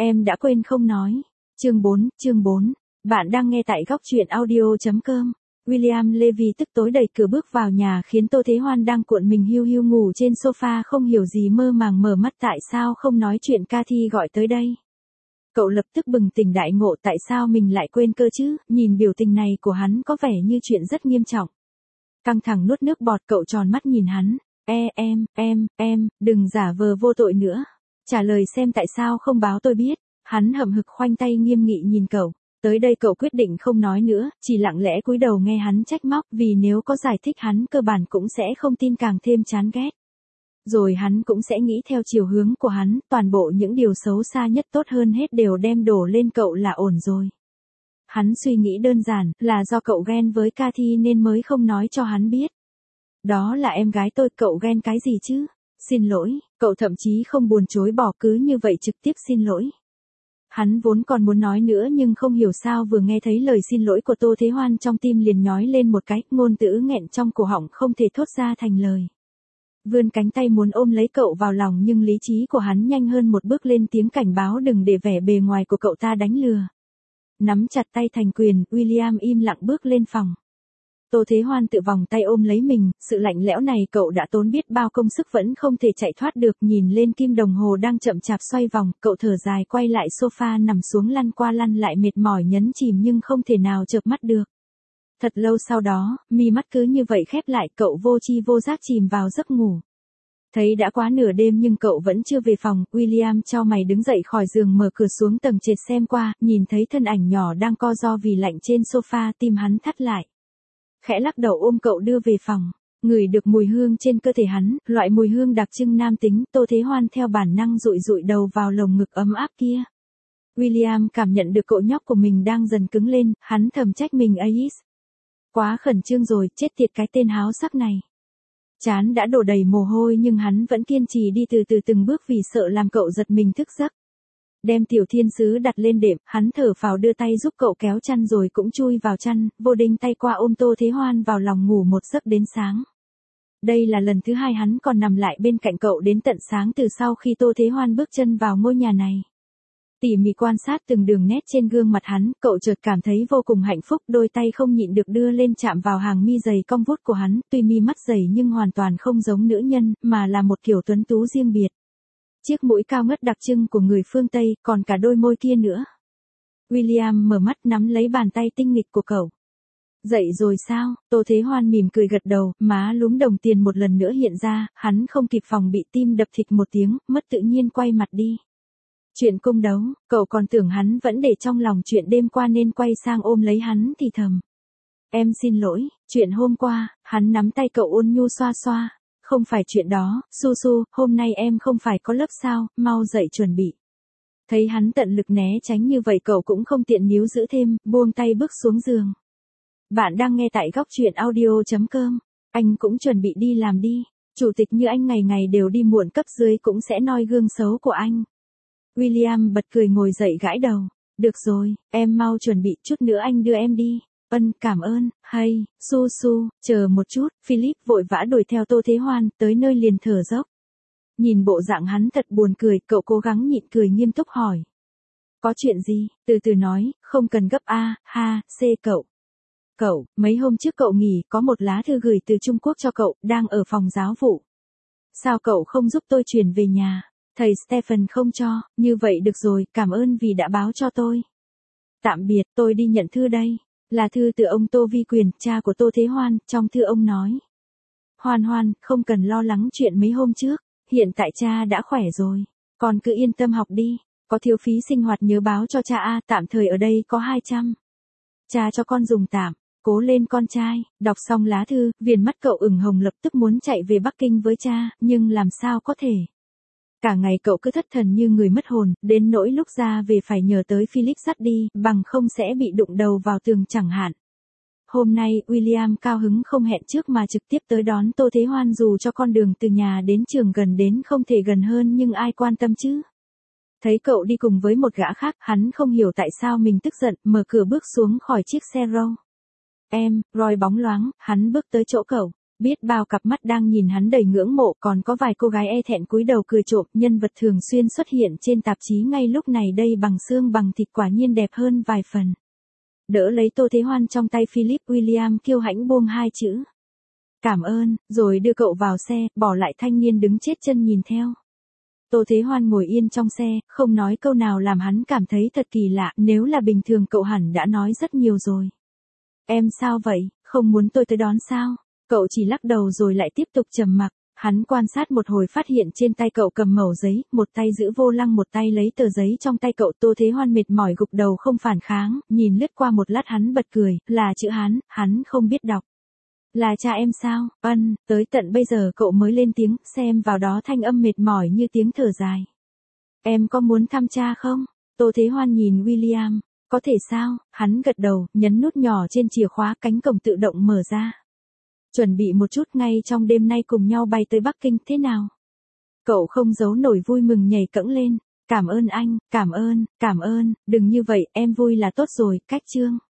Em đã quên không nói. Chương 4. Bạn đang nghe tại góc truyện audio.com. William Levy tức tối đẩy cửa bước vào nhà khiến Tô Thế Hoan đang cuộn mình hiu hiu ngủ trên sofa không hiểu gì mơ màng mở mắt tại sao không nói chuyện Cathy gọi tới đây. Cậu lập tức bừng tỉnh đại ngộ tại sao mình lại quên cơ chứ, nhìn biểu tình này của hắn có vẻ như chuyện rất nghiêm trọng. Căng thẳng nuốt nước bọt cậu tròn mắt nhìn hắn, em, đừng giả vờ vô tội nữa. Trả lời xem tại sao không báo tôi biết. Hắn hậm hực khoanh tay nghiêm nghị nhìn cậu. Tới đây cậu quyết định không nói nữa, chỉ lặng lẽ cúi đầu nghe hắn trách móc vì nếu có giải thích hắn cơ bản cũng sẽ không tin càng thêm chán ghét. Rồi hắn cũng sẽ nghĩ theo chiều hướng của hắn, toàn bộ những điều xấu xa nhất tốt hơn hết đều đem đổ lên cậu là ổn rồi. Hắn suy nghĩ đơn giản, là do cậu ghen với Cathy nên mới không nói cho hắn biết. Đó là em gái tôi, cậu ghen cái gì chứ? Xin lỗi, cậu thậm chí không buồn chối bỏ cứ như vậy trực tiếp xin lỗi. Hắn vốn còn muốn nói nữa nhưng không hiểu sao vừa nghe thấy lời xin lỗi của Tô Thế Hoan trong tim liền nhói lên một cái, ngôn từ nghẹn trong cổ họng không thể thốt ra thành lời. Vươn cánh tay muốn ôm lấy cậu vào lòng nhưng lý trí của hắn nhanh hơn một bước lên tiếng cảnh báo đừng để vẻ bề ngoài của cậu ta đánh lừa. Nắm chặt tay thành quyền, William im lặng bước lên phòng. Tô Thế Hoan tự vòng tay ôm lấy mình, sự lạnh lẽo này cậu đã tốn biết bao công sức vẫn không thể chạy thoát được, nhìn lên kim đồng hồ đang chậm chạp xoay vòng, cậu thở dài quay lại sofa nằm xuống lăn qua lăn lại mệt mỏi nhấn chìm nhưng không thể nào chợp mắt được. Thật lâu sau đó, mi mắt cứ như vậy khép lại, cậu vô tri vô giác chìm vào giấc ngủ. Thấy đã quá nửa đêm nhưng cậu vẫn chưa về phòng, William chau mày đứng dậy khỏi giường mở cửa xuống tầng trệt xem qua, nhìn thấy thân ảnh nhỏ đang co ro vì lạnh trên sofa, tim hắn thắt lại. Khẽ lắc đầu ôm cậu đưa về phòng, ngửi được mùi hương trên cơ thể hắn, loại mùi hương đặc trưng nam tính, Tô Thế Hoan theo bản năng dụi dụi đầu vào lồng ngực ấm áp kia. William cảm nhận được cậu nhóc của mình đang dần cứng lên, hắn thầm trách mình Ais. Quá khẩn trương rồi, chết tiệt cái tên háo sắc này. Trán đã đổ đầy mồ hôi nhưng hắn vẫn kiên trì đi từ từ từng bước vì sợ làm cậu giật mình thức giấc. Đem tiểu thiên sứ đặt lên đệm, hắn thở phào đưa tay giúp cậu kéo chăn rồi cũng chui vào chăn, vô định tay qua ôm Tô Thế Hoan vào lòng ngủ một giấc đến sáng. Đây là lần thứ hai hắn còn nằm lại bên cạnh cậu đến tận sáng từ sau khi Tô Thế Hoan bước chân vào ngôi nhà này. Tỉ mỉ quan sát từng đường nét trên gương mặt hắn, cậu chợt cảm thấy vô cùng hạnh phúc, đôi tay không nhịn được đưa lên chạm vào hàng mi dày cong vút của hắn, tuy mi mắt dày nhưng hoàn toàn không giống nữ nhân, mà là một kiểu tuấn tú riêng biệt. Chiếc mũi cao ngất đặc trưng của người phương Tây, còn cả đôi môi kia nữa. William mở mắt nắm lấy bàn tay tinh nghịch của cậu. Dậy rồi sao? Tô Thế Hoan mỉm cười gật đầu, má lúm đồng tiền một lần nữa hiện ra, hắn không kịp phòng bị tim đập thịch một tiếng, mất tự nhiên quay mặt đi. Chuyện cung đấu, cậu còn tưởng hắn vẫn để trong lòng chuyện đêm qua nên quay sang ôm lấy hắn thì thầm. Em xin lỗi, chuyện hôm qua, hắn nắm tay cậu ôn nhu xoa xoa. Không phải chuyện đó, Su Su, hôm nay em không phải có lớp sao, mau dậy chuẩn bị. Thấy hắn tận lực né tránh như vậy cậu cũng không tiện níu giữ thêm, buông tay bước xuống giường. Bạn đang nghe tại góc truyện audio.com, anh cũng chuẩn bị đi làm đi, chủ tịch như anh ngày ngày đều đi muộn cấp dưới cũng sẽ noi gương xấu của anh. William bật cười ngồi dậy gãi đầu, được rồi, em mau chuẩn bị chút nữa anh đưa em đi. Cảm ơn, hay, Su Su, chờ một chút, Philip vội vã đuổi theo Tô Thế Hoan, tới nơi liền thở dốc. Nhìn bộ dạng hắn thật buồn cười, cậu cố gắng nhịn cười nghiêm túc hỏi. Có chuyện gì, từ từ nói, không cần gấp A, ha, C cậu. Cậu, mấy hôm trước cậu nghỉ, có một lá thư gửi từ Trung Quốc cho cậu, đang ở phòng giáo vụ. Sao cậu không giúp tôi chuyển về nhà? Thầy Stephen không cho, như vậy được rồi, cảm ơn vì đã báo cho tôi. Tạm biệt, tôi đi nhận thư đây. Là thư từ ông Tô Vi Quyền, cha của Tô Thế Hoan, trong thư ông nói. Hoan Hoan, không cần lo lắng chuyện mấy hôm trước, hiện tại cha đã khỏe rồi, con cứ yên tâm học đi, có thiếu phí sinh hoạt nhớ báo cho cha A, tạm thời ở đây có 200. Cha cho con dùng tạm, cố lên con trai, đọc xong lá thư, viền mắt cậu ửng hồng lập tức muốn chạy về Bắc Kinh với cha, nhưng làm sao có thể. Cả ngày cậu cứ thất thần như người mất hồn, đến nỗi lúc ra về phải nhờ tới Philip dắt đi, bằng không sẽ bị đụng đầu vào tường chẳng hạn. Hôm nay, William cao hứng không hẹn trước mà trực tiếp tới đón Tô Thế Hoan dù cho con đường từ nhà đến trường gần đến không thể gần hơn nhưng ai quan tâm chứ. Thấy cậu đi cùng với một gã khác, hắn không hiểu tại sao mình tức giận, mở cửa bước xuống khỏi chiếc xe Row. Em, Roy bóng loáng, hắn bước tới chỗ cậu. Biết bao cặp mắt đang nhìn hắn đầy ngưỡng mộ, còn có vài cô gái e thẹn cúi đầu cười trộm. Nhân vật thường xuyên xuất hiện trên tạp chí ngay lúc này đây bằng xương bằng thịt, quả nhiên đẹp hơn vài phần. Đỡ lấy Tô Thế Hoan trong tay, Philip William kiêu hãnh buông hai chữ cảm ơn, rồi đưa cậu vào xe, bỏ lại thanh niên đứng chết chân nhìn theo. Tô Thế Hoan ngồi yên trong xe, không nói câu nào, làm hắn cảm thấy thật kỳ lạ. Nếu là bình thường cậu hẳn đã nói rất nhiều rồi. Em sao vậy, không muốn tôi tới đón sao? Cậu chỉ lắc đầu rồi lại tiếp tục trầm mặc. Hắn quan sát một hồi, phát hiện trên tay cậu cầm mẩu giấy, một tay giữ vô lăng, một tay lấy tờ giấy trong tay cậu. Tô Thế Hoan mệt mỏi gục đầu không phản kháng, nhìn lướt qua một lát hắn bật cười, là chữ Hán, hắn không biết đọc. Là cha em sao? Ân, tới tận bây giờ cậu mới lên tiếng, xem vào đó thanh âm mệt mỏi như tiếng thở dài. Em có muốn thăm cha không? Tô Thế Hoan nhìn William, có thể sao? Hắn gật đầu, nhấn nút nhỏ trên chìa khóa, cánh cổng tự động mở ra. Chuẩn bị một chút, ngay trong đêm nay cùng nhau bay tới Bắc Kinh, thế nào? Cậu không giấu nổi vui mừng, nhảy cẫng lên. Cảm ơn anh, cảm ơn, đừng như vậy, em vui là tốt rồi. Cách chương